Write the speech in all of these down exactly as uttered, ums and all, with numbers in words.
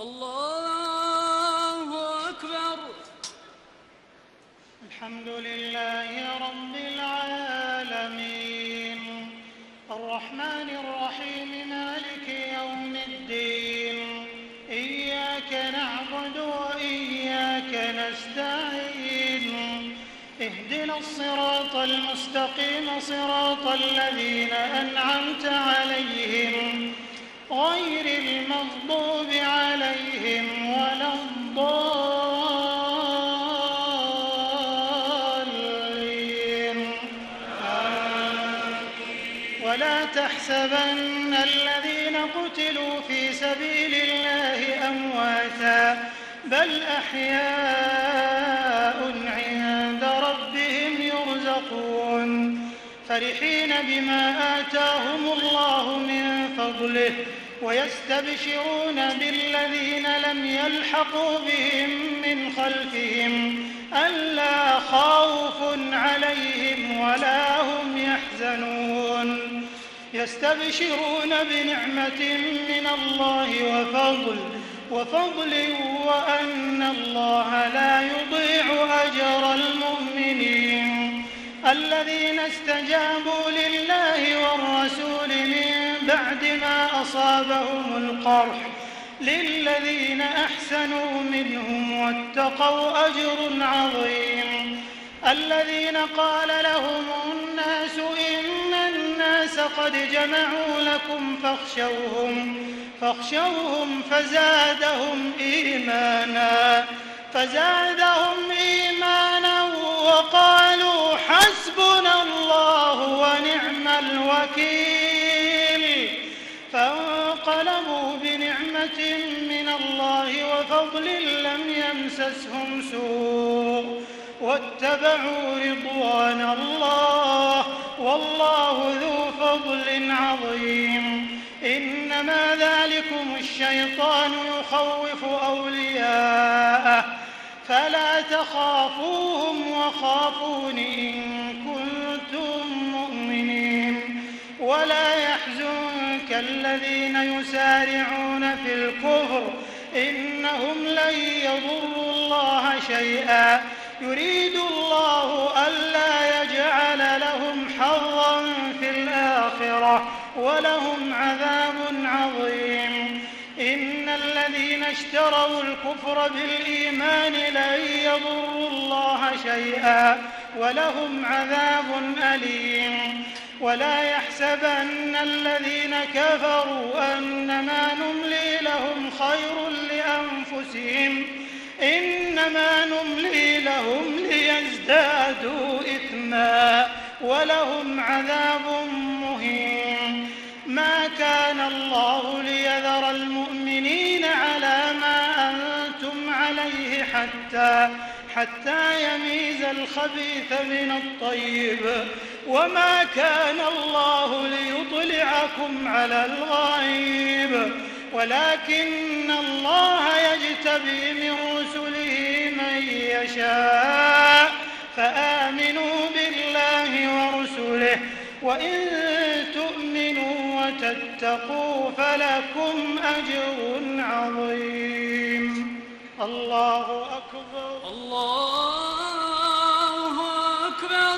الله أكبر. الحمد لله رب العالمين الرحمن الرحيم مالك يوم الدين إياك نعبد وإياك نستعين اهدنا الصراط المستقيم صراط الذين أنعمت عليهم غير المغضوب عليهم ولا الضالين ولا تحسبن الذين قتلوا في سبيل الله أمواتا بل أحياء عند ربهم يرزقون فرحين بما آتاهم الله من فضله ويستبشرون بالذين لم يلحقوا بهم من خلفهم ألا خوف عليهم ولا هم يحزنون يستبشرون بنعمة من الله وفضل وفضل وأن الله لا يضيع أجر المؤمنين الذين استجابوا لله والرسول من بعد ما أصابهم القرح للذين أحسنوا منهم واتقوا أجر عظيم الذين قال لهم الناس إن الناس قد جمعوا لكم فاخشوهم فاخشوهم فزادهم إيمانا فزادهم إيمانا وقالوا حسبنا الله ونعم الوكيل فانقلبوا بنعمة من الله وفضل لم يمسسهم سوء واتبعوا رضوان الله والله ذو فضل عظيم إنما ذلكم الشيطان يخوف أولياءه فلا تخافوهم وخافون إن كنتم مؤمنين ولا يحزنك الذين يسارعون في الكفر إنهم لن يضروا الله شيئا يريد الله ألا يجعل لهم حظا في الآخرة ولهم عذاب عظيم إن الذين اشتروا الكفر بالإيمان لن يضروا الله شيئا ولهم عذاب أليم ولا يحسبن الذين كفروا أنما نملي لهم خير لأنفسهم إنما نملي لهم ليزدادوا إثما ولهم عذاب مهين ما كان الله ليذر المؤمنين على ما أنتم عليه حتى حتى يميز الخبيث من الطيب وما كان الله ليطلعكم على الغيب ولكن الله يجتبي من رسله من يشاء فآمنوا بالله ورسله وإن تؤمنوا وتتقوا فلكم أجر عظيم الله أكبر الله أكبر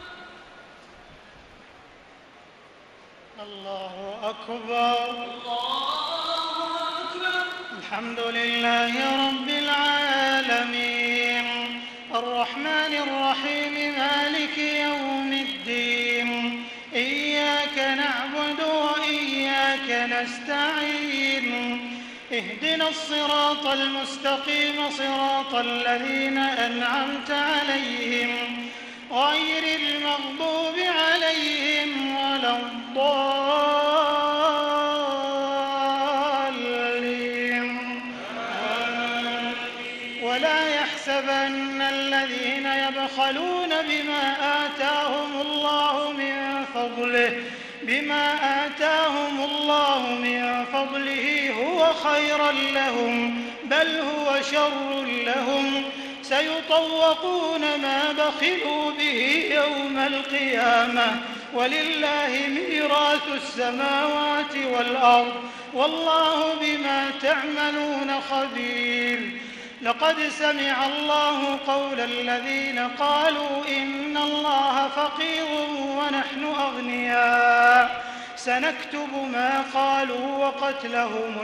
الله أكبر الله أكبر الحمد لله رب العالمين الرحمن الرحيم مالك يوم الدين إياك نعبد وإياك نستعين اهدنا الصراط المستقيم صراط الذين أنعمت عليهم غير المغضوب عليهم ولا الضالين ولا يحسبن الذين يبخلون بما آتاهم الله من فضله بما آتاهم الله من فضله هو خيرا لهم بل هو شر لهم سيطوقون ما بخلوا به يوم القيامة ولله ميراث السماوات والأرض والله بما تعملون خبير. لقد سمع الله قول الذين قالوا إن الله فقير ونحن أغنياء سنكتب ما قالوا وقتلهم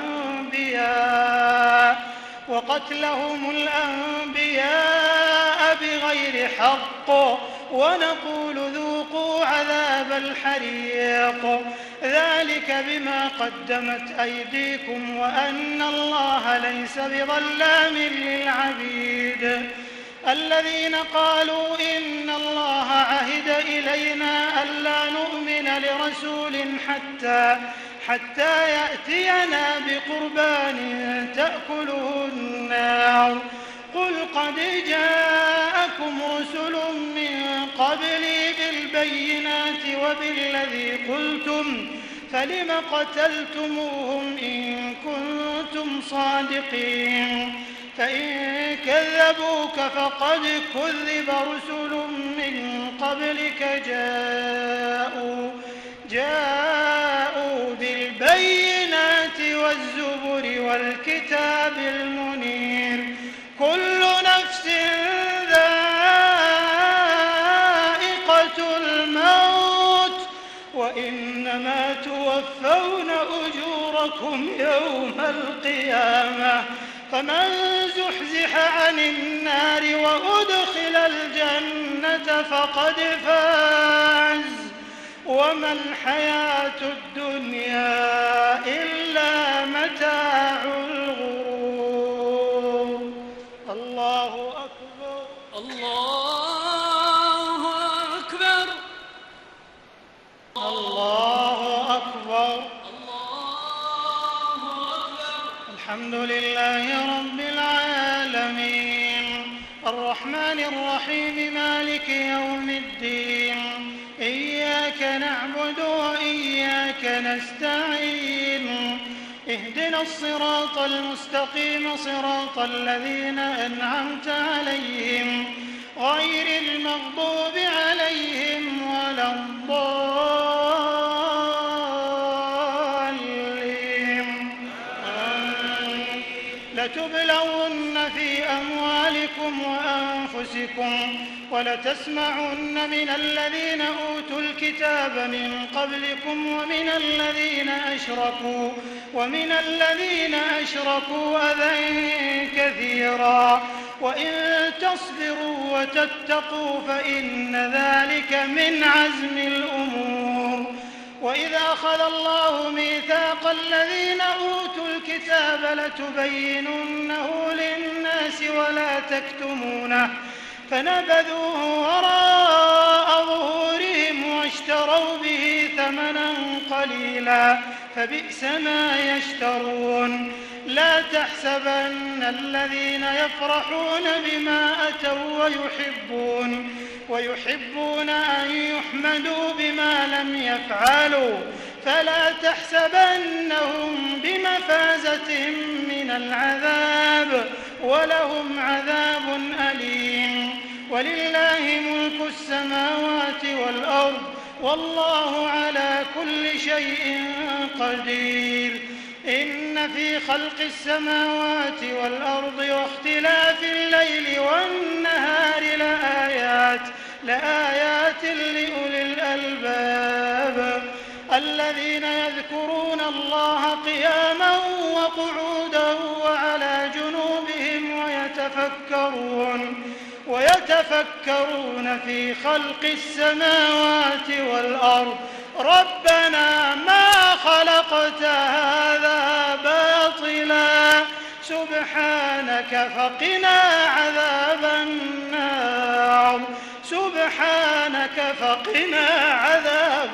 الأنبياء وقتلهم الأنبياء بغير حق ونقول ذوقوا عذاب الحريق ذلك بما قدمت أيديكم وأن الله ليس بظلام للعبيد. الذين قالوا إن الله عهد إلينا ألا نؤمن لرسول حتى حتى يأتينا بقربان تأكله النار قل قد جاءكم رسل من قبلي بالبينات وبالذي قلتم فلم قتلتموهم إن كنتم صادقين فإن كذبوك فقد كذب رسل من قبلك جاءوا جاءوا بالبينات والزبر والكتاب المنير كل نفس ذائقة الموت وإنما توفون أجوركم يوم القيامة فمن زحزح عن النار وأدخل الجنة فقد فاز وما الحياة الدنيا إلا متاع الغرور. الله أكبر الله أكبر الله أكبر الله أكبر. الحمد لله رب العالمين الرحمن الرحيم مالك يوم الدين إياك نعبد وإياك نستعين اهدنا الصراط المستقيم صراط الذين أنعمت عليهم غير المغضوب عليهم ولا الضالين آمين. لتبلون في أموالكم وأنفسكم ولتسمعن من الذين أوتوا الكتاب من قبلكم ومن الذين أشركوا ومن الذين أشركوا أذى كثيرا وإن تصبروا وتتقوا فإن ذلك من عزم الأمور. وإذا أخذ الله ميثاق الذين أوتوا الكتاب لتبيننه للناس ولا تكتمونه فنبذوه وراء ظهورهم واشتروا به ثمنا قليلا فبئس ما يشترون. لا تحسبن الذين يفرحون بما أتوا ويحبون ويحبون أن يحمدوا بما لم يفعلوا فلا تحسبنهم بمفازة من العذاب ولهم عذاب أليم. ولله ملك السماوات والأرض والله على كل شيء قدير. إن في خلق السماوات والأرض واختلاف الليل والنهار لآيات لآيات لأولي الألباب الذين يذكرون الله قياما وقعودا وعلى جنوبهم ويتفكرون ويتفكرون في خلق السماوات والأرض ربنا ما خلقت هذا باطلا سبحانك فقنا عذاب النار سبحانك فقنا عذاب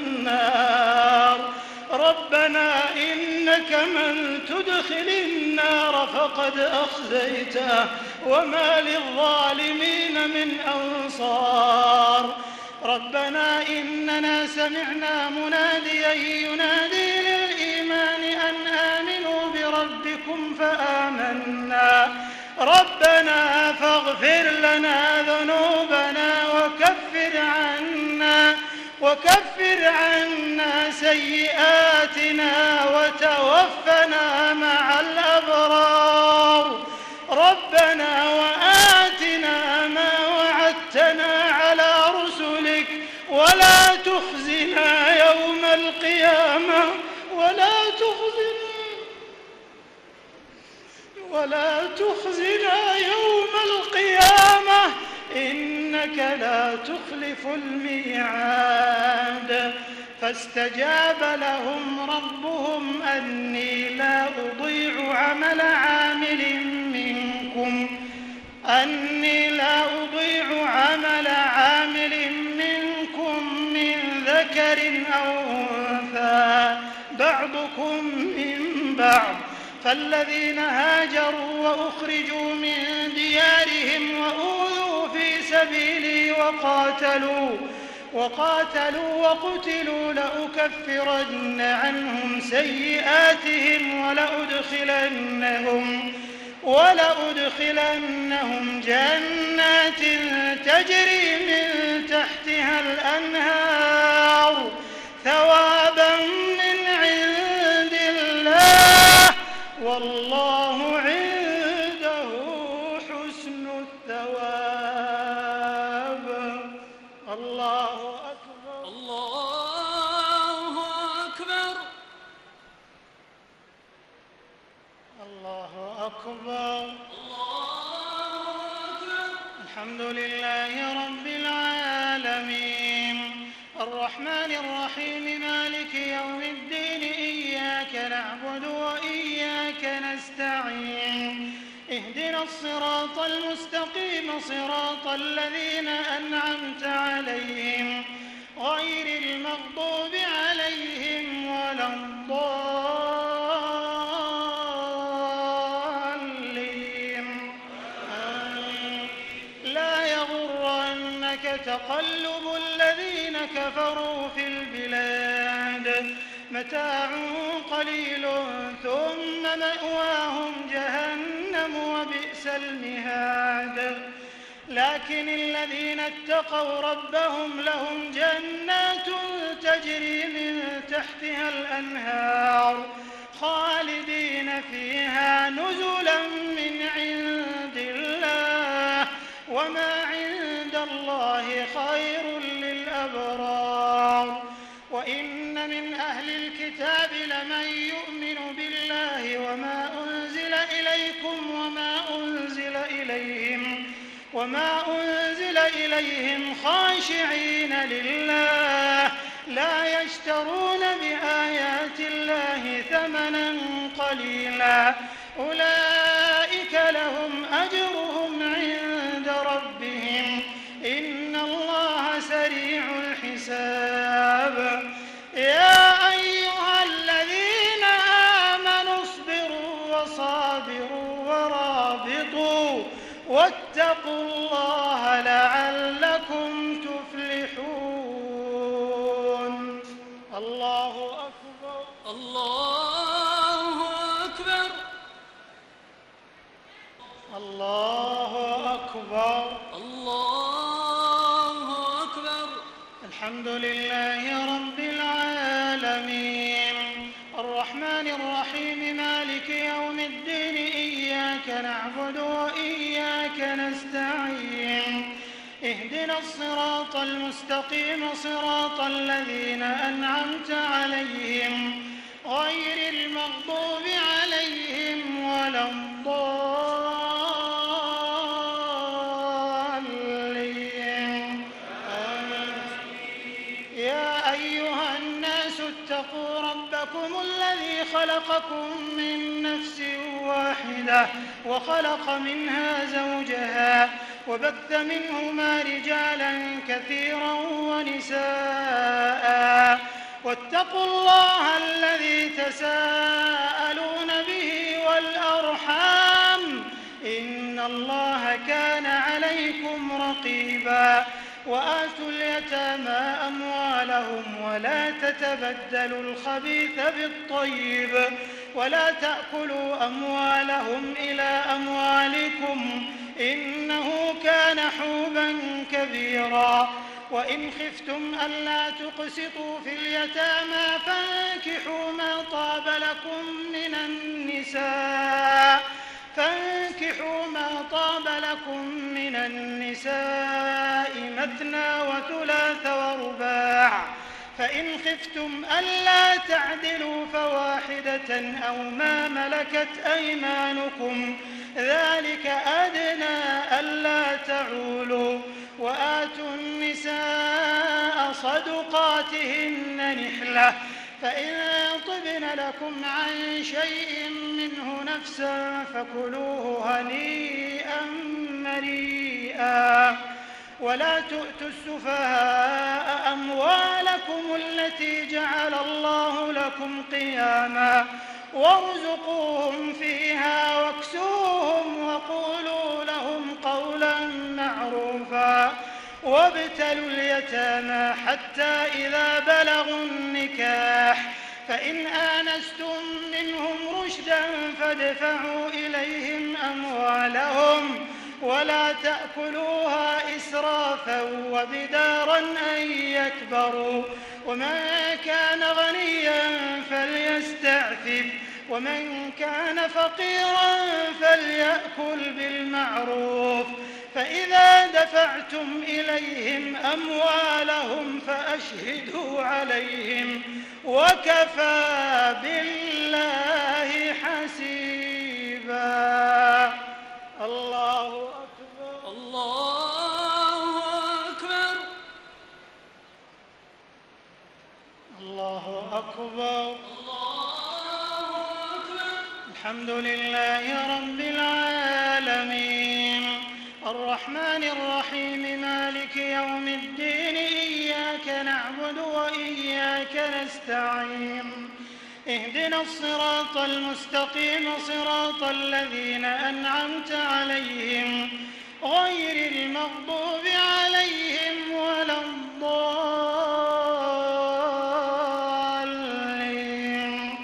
النار. ربنا إنك من تدخل النار فقد أخزيته وما للظالمين من أنصار. ربنا إننا سمعنا مناديا ينادي للإيمان أن آمنوا بربكم فآمنا ربنا فاغفر لنا ذنوبنا وكفر عنا وكفر عنا سيئاتنا وتوفنا مع الأبرار. ربنا وآتنا ما وعدتنا على رسلك ولا تخزنا يوم القيامة ولا تخزنا ولا تخزنا يوم القيامة إنك لا تخلف الميعاد. فاستجاب لهم ربهم أني لا أضيع عمل عامل منكم أني لا أضيع عمل عامل منكم من ذكر أو أنثى بعضكم من بعض. فالذين هاجروا وأخرجوا من ديارهم وأوذوا في سبيلي وقاتلوا وقاتلوا وقتلوا لأكفرن عنهم سيئاتهم ولأدخلنهم ولأدخلنهم جنات تجري من تحتها الأنهار ثوابا من عند الله والله عنده حسن الثواب. الله أكبر. الله أكبر. الله أكبر. الحمد لله رب العالمين الرحمن الرحيم مالك يوم الدين إياك نعبد وإياك نستعين اهدنا الصراط المستقيم صراط الذين أنعمت عليهم غير المغضوب عليهم ولا الضالين. آمين. لا يغرنك تقلب الذين كفروا في البلاد متاع قليل ثم مأواهم جهنم وبئس المهاد. لكن الذين اتقوا ربهم لهم جنات تجري من تحتها الأنهار خالدين فيها نزلا من عند الله وما عند الله خير للأبرار. وإن من أهل الكتاب لمن يؤمن بالله وما أنزل إليكم وما أنزل إليهم وما أنزل إليهم خاشعين لله لا يشترون بآيات الله ثمنا قليلا أولئك لهم أجرهم عند ربهم إن الله سريع الحساب. يا أيها الذين آمنوا اصبروا وصابروا ورابطوا واتقوا الله لعلكم تفلحون. الله أكبر. الله أكبر. الله أكبر. الله أكبر. الحمد لله رب العالمين الرحمن الرحيم مالك يوم الدين إياك نعبد وإياك نستعين اهدنا الصراط المستقيم صراط الذين أنعمت عليهم غير المغضوب عليهم ولا الضالين. آمين. يا أيها الناس اتقوا ربكم الذي خلقكم من نفس واحدة وخلق منها زوجها وبث منهما رجالا كثيرا ونساء واتقوا الله الذي تساءلون به والأرحام إن الله كان عليكم رقيبا. وآتوا اليتامى أموالهم ولا تتبدلوا الخبيث بالطيب ولا تأكلوا أموالهم إلى أموالكم إنه كان حوبا كبيرا. وإن خفتم ألا تقسطوا في اليتامى فانكحوا ما طاب لكم من النساء فانكحوا ما طاب لكم من النساء مثنى وثلاث ورباع فإن خفتم ألا تعدلوا فواحدة أو ما ملكت أيمانكم ذلك أدنى ألا تعولوا وآتوا النساء صدقاتهن نحلة فإن طبن لكم عن شيء منه نفسا فكلوه هنيئا مريئا ولا تؤتوا السفهاء أموالكم التي جعل الله لكم قياما وارزقوهم فيها واكسوهم وقولوا لهم قولا معروفا وابتلوا اليتامى حتى إذا بلغوا النكاح فإن آنستم منهم رشدا فادفعوا إليهم أموالهم ولا تأكلوها إسرافا وبدارا أن يكبروا ومن كان غنيا فليستعفف ومن كان فقيرا فليأكل بالمعروف فإذا دفعتم إليهم أموالهم فأشهدوا عليهم وكفى بالله حسيبا. الله أكبر. الله أكبر. الله أكبر. الله أكبر. الحمد لله رب العالمين الرحمن الرحيم مالك يوم الدين إياك نعبد وإياك نستعين اهدنا الصراط المستقيم صراط الذين أنعمت عليهم غير المغضوب عليهم ولا الضالين.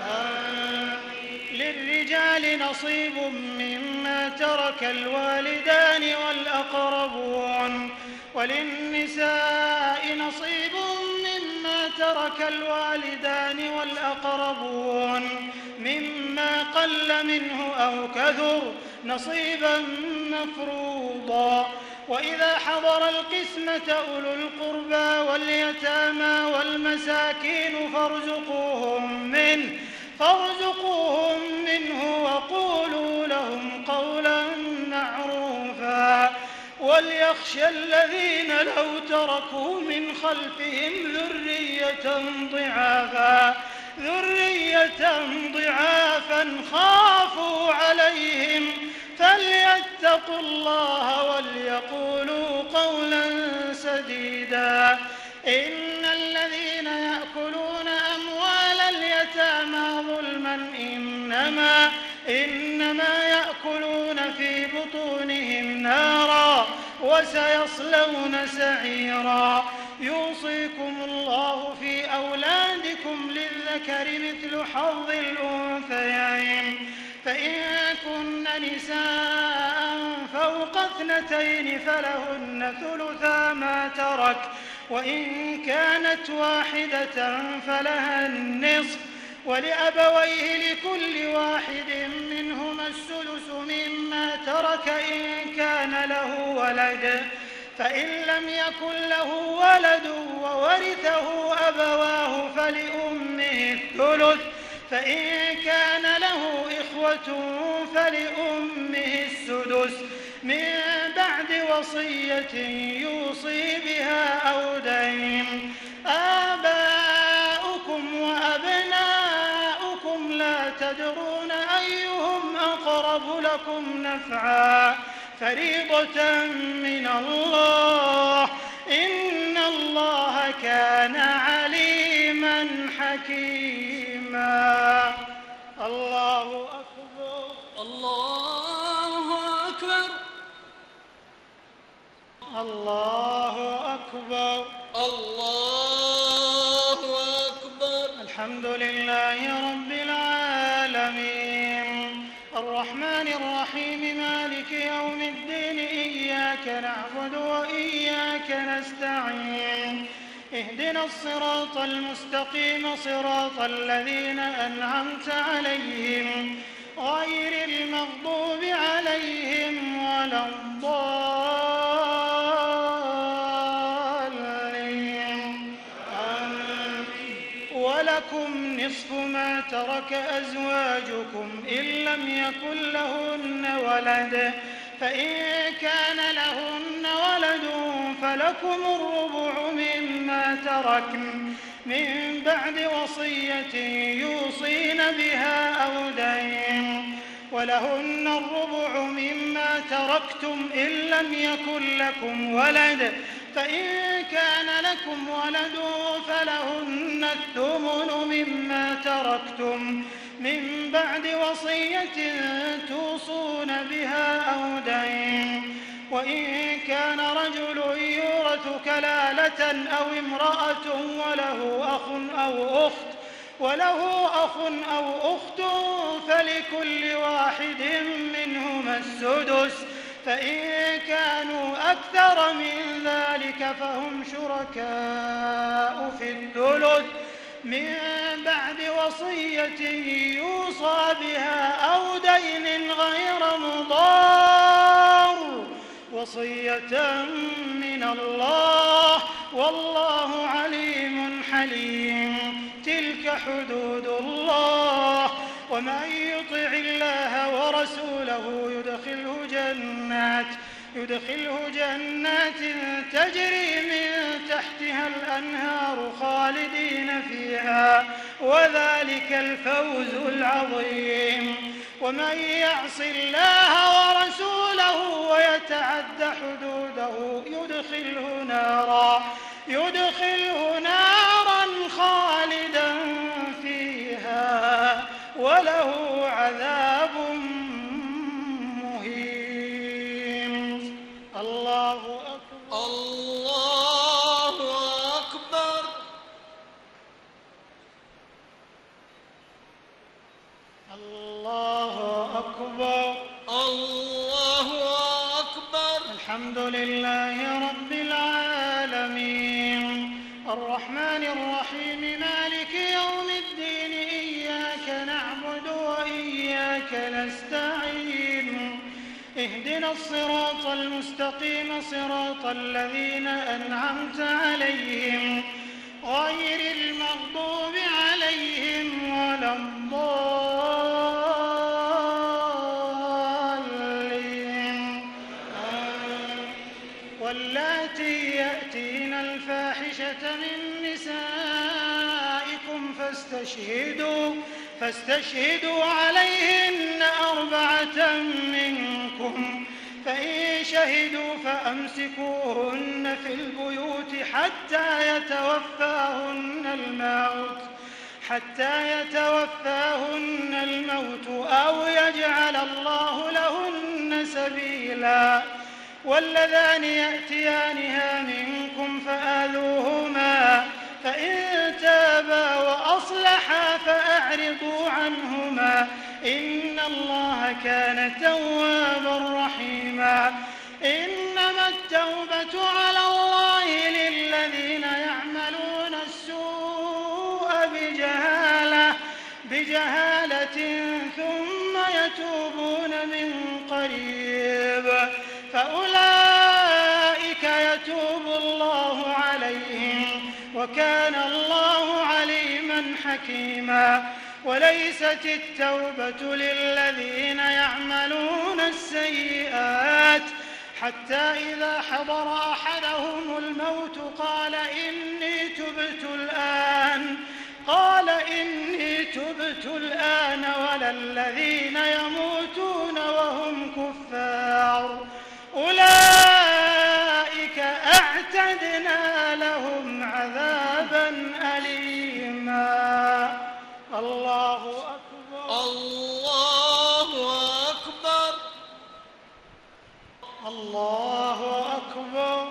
للرجال نصيب مما ترك الوالدان والأقربون وللنساء نصيب مما ترك الوالدان والأقربون مما قل منه أو كثر نصيبا مفروضا وإذا حضر القسمة أولو القربى واليتامى والمساكين فارزقوهم منه فارزقوهم منه وقولوا لهم قولا معروفا وليخشى الذين لو تركوا من خلفهم ذرية ضعافا ذرية ضعافا خافوا عليهم فليتقوا الله وليقولوا قولا سديدا. إن الذين يأكلون أموال اليتامى ظلما إنما إنما يأكلون في بطونهم نارا وسيصلون سعيرا. يوصيكم الله في أولادكم للذكر مثل حظ الأنثيين فإن كن نساء فوق اثنتين فلهن ثلثا ما ترك وإن كانت واحدة فلها النصف ولأبويه لكل واحد منهما السدس مما ترك إن كان له ولد فإن لم يكن له ولد وورثه أبواه فلأمه الثلث فإن كان له إخوة فلأمه السدس من بعد وصية يوصي بها أو دين. آباؤكم وأبناؤكم لا تدرون أيهم أقرب لكم نفعا فريضة من الله إن الله كان عليما حكيما. الله أكبر. الله أكبر. الله أكبر. الله أكبر. الحمد لله رب العالمين الرحمن الرحمن الرحيم مالك يوم الدين إياك نعبد وإياك نستعين اهدنا الصراط المستقيم صراط الذين أنعمت عليهم غير المغضوب عليهم ولا الضالين آمين. ولكم نصف ما ترك أزواجكم إن لم يكن لهن ولد فإن كان لهن ولد فلكم الربع مما تركن من بعد وصية يوصين بها أو دين ولهن الربع مما تركتم إن لم يكن لكم ولد فإن كان لكم ولد فلهن الثمن مما تركتم من بعد وصية توصون بها أو دين وإن كان رجل يورث كلالة أو امرأة وله أخ أو أخت وله أخ أو أخت فلكل واحد منهما السدس فإن كانوا أكثر من ذلك فهم شركاء في الثلث من بعد وصية يوصى بها أو دين غير مضار وصية من الله والله عليم حليم. تلك حدود الله ومن يطع الله ورسوله يدخله جنات يدخله جنات تجري من تحتها الأنهار خالدين فيها وذلك الفوز العظيم. ومن يعص الله ورسوله ويتعد حدوده يدخله نارا يدخله نارا خالدا فيها وله عذاب مهين. الله أكبر الله أكبر. الله أكبر الله أكبر. الحمد لله رب العالمين الرحمن الرحيم مالك يوم الدين إياك نعبد وإياك نستعين اهدنا الصراط المستقيم صراط الذين أنعمت عليهم غير المغضوب عليهم ولا الضالين آمين. واللاتي يأتين الفاحشة من نسائكم فاستشهدوا فاستشهدوا عليهن أربعة منكم فإن شهدوا فأمسكوهن في البيوت حتى يتوفاهن الموت حتى يتوفاهن الموت أو يجعل الله لهن سبيلا. واللذان يأتيانها منكم فآذوهما فإن تابا وأصلحا فأعرضوا عنهما إن الله كان توابا رحيما. إنما التوبة على الله للذين يعملون السوء بجهالة بجهالة ثم يتوبون من قريب فأولئك يتوب الله عليهم وكان الله عليما حكيما. وليست التوبة للذين يعملون السيئات حتى إذا حضر أحدهم الموت قال إني تبت الآن قال إني تبت الآن ولا الذين يموتون وهم كفار أولئك أعتدنا لهم عذابا أليما. الله أكبر الله أكبر الله أكبر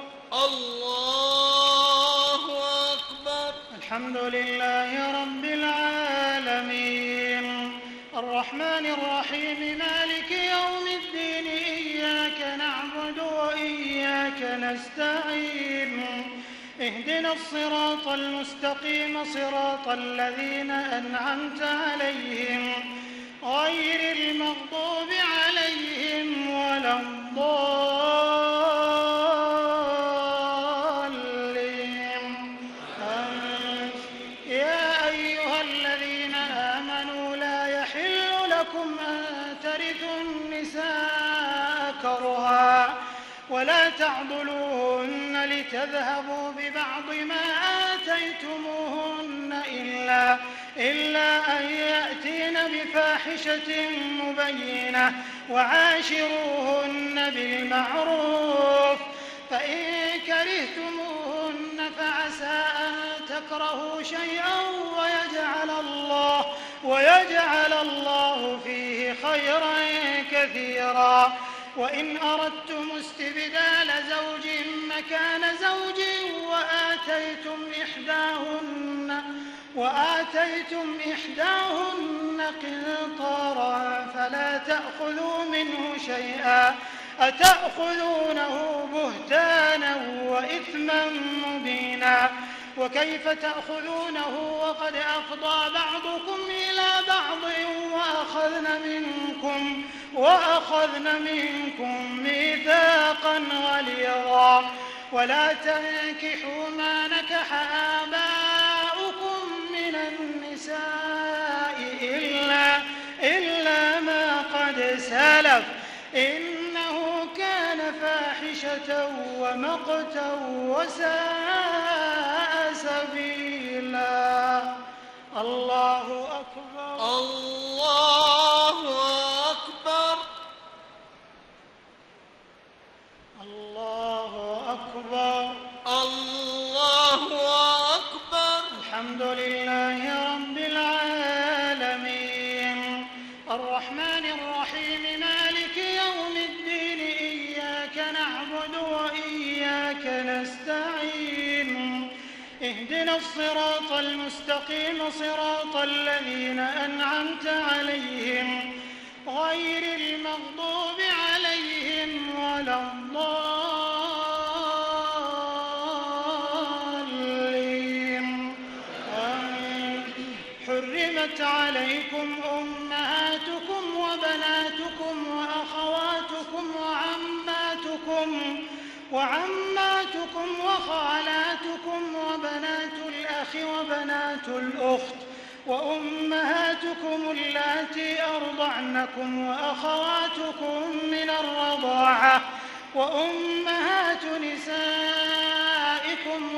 الله أكبر. الحمد لله رب العالمين الرحمن الرحيم مالك يوم الدين إياك نعبد وإياك نستعين اهدنا الصراط المستقيم صراط الذين أنعمت عليهم غير المغضوب عليهم ولا الضالين آمين. يا أيها الذين آمنوا لا يحل لكم أن ترثوا النساء كرها ولا تعضلوهن لتذهبوا ببعض ما آتيتموهن إلا, إلا أن يأتين بفاحشة مبينة وعاشروهن بالمعروف فإن كرهتموهن فعسى أن تكرهوا شيئا ويجعل الله, ويجعل الله فيه خيرا كثيرا. وإن أردتم استبدال زوج مكان زوج وآتيتم إحداهن, وآتيتم إحداهن قنطارا فلا تأخذوا منه شيئا أتأخذونه بهتانا وإثما مبينا. وكيف تأخذونه وقد أفضى بعضكم إلى بعض وأخذن منكم, وأخذن منكم ميثاقا غليظا. ولا تنكحوا ما نكح آباؤكم من النساء إلا, إلا ما قد سلف إنه كان فاحشة ومقتا وساء سبيلا. الله أكبر. الله أكبر. الله أكبر. الله أكبر. الحمد لله رب العالمين الرحمن الرحيم مالك يوم الدين إياك نعبد وإياك نستعين اهدنا الصراط المستقيم صراط الذين أنعمت عليهم غير المغضوب عليهم ولا الضالين آمين. حرمت عليكم أمهاتكم وبناتكم وأخواتكم وعماتكم وعماتكم وخالاتكم وبنات الأخ وبنات الأخت وأمهاتكم اللاتي أرضعنكم وأخواتكم من الرضاعة وأمهات نسائكم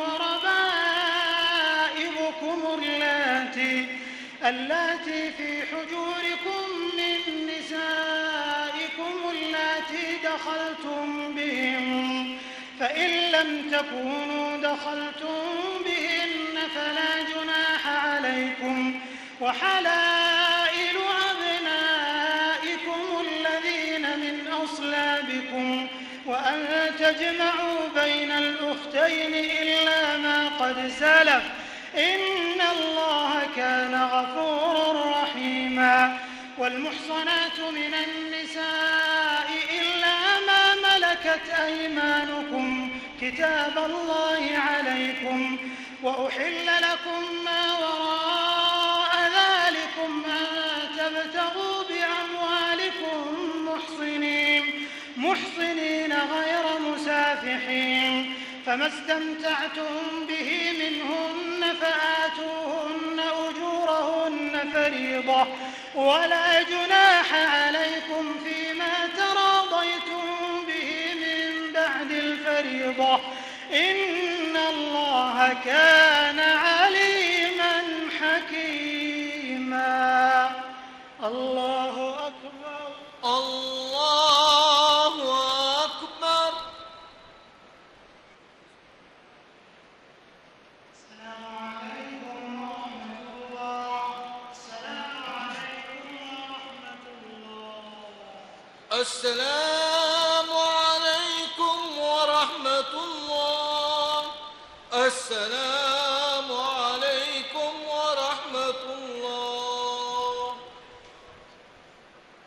وربائبكم اللاتي, اللاتي في حجوركم من نسائكم اللاتي دخلتم بهم فإن لم تكونوا دخلتم بهن فلا جناح عليكم وحلائل أبنائكم الذين من أصلابكم وأن تجمعوا بين الأختين إلا ما قد سلف إن الله كان غفورا رحيما. والمحصنات من النساء إلا ما ملكت أيمانكم كتاب الله عليكم وأحل لكم ما وراء ذلكم أن تبتغوا بأموالكم محصنين, محصنين غير مسافحين فما استمتعتم به منهن فآتوهن أجورهن فريضة ولا جناح عليكم فيما تراضيتم به من بعد الفريضة إن الله كان عليما حكيما. الله أكبر. الله أكبر. السلام عليكم ورحمة الله. السلام عليكم ورحمة الله. السلام عليكم ورحمة الله. السلام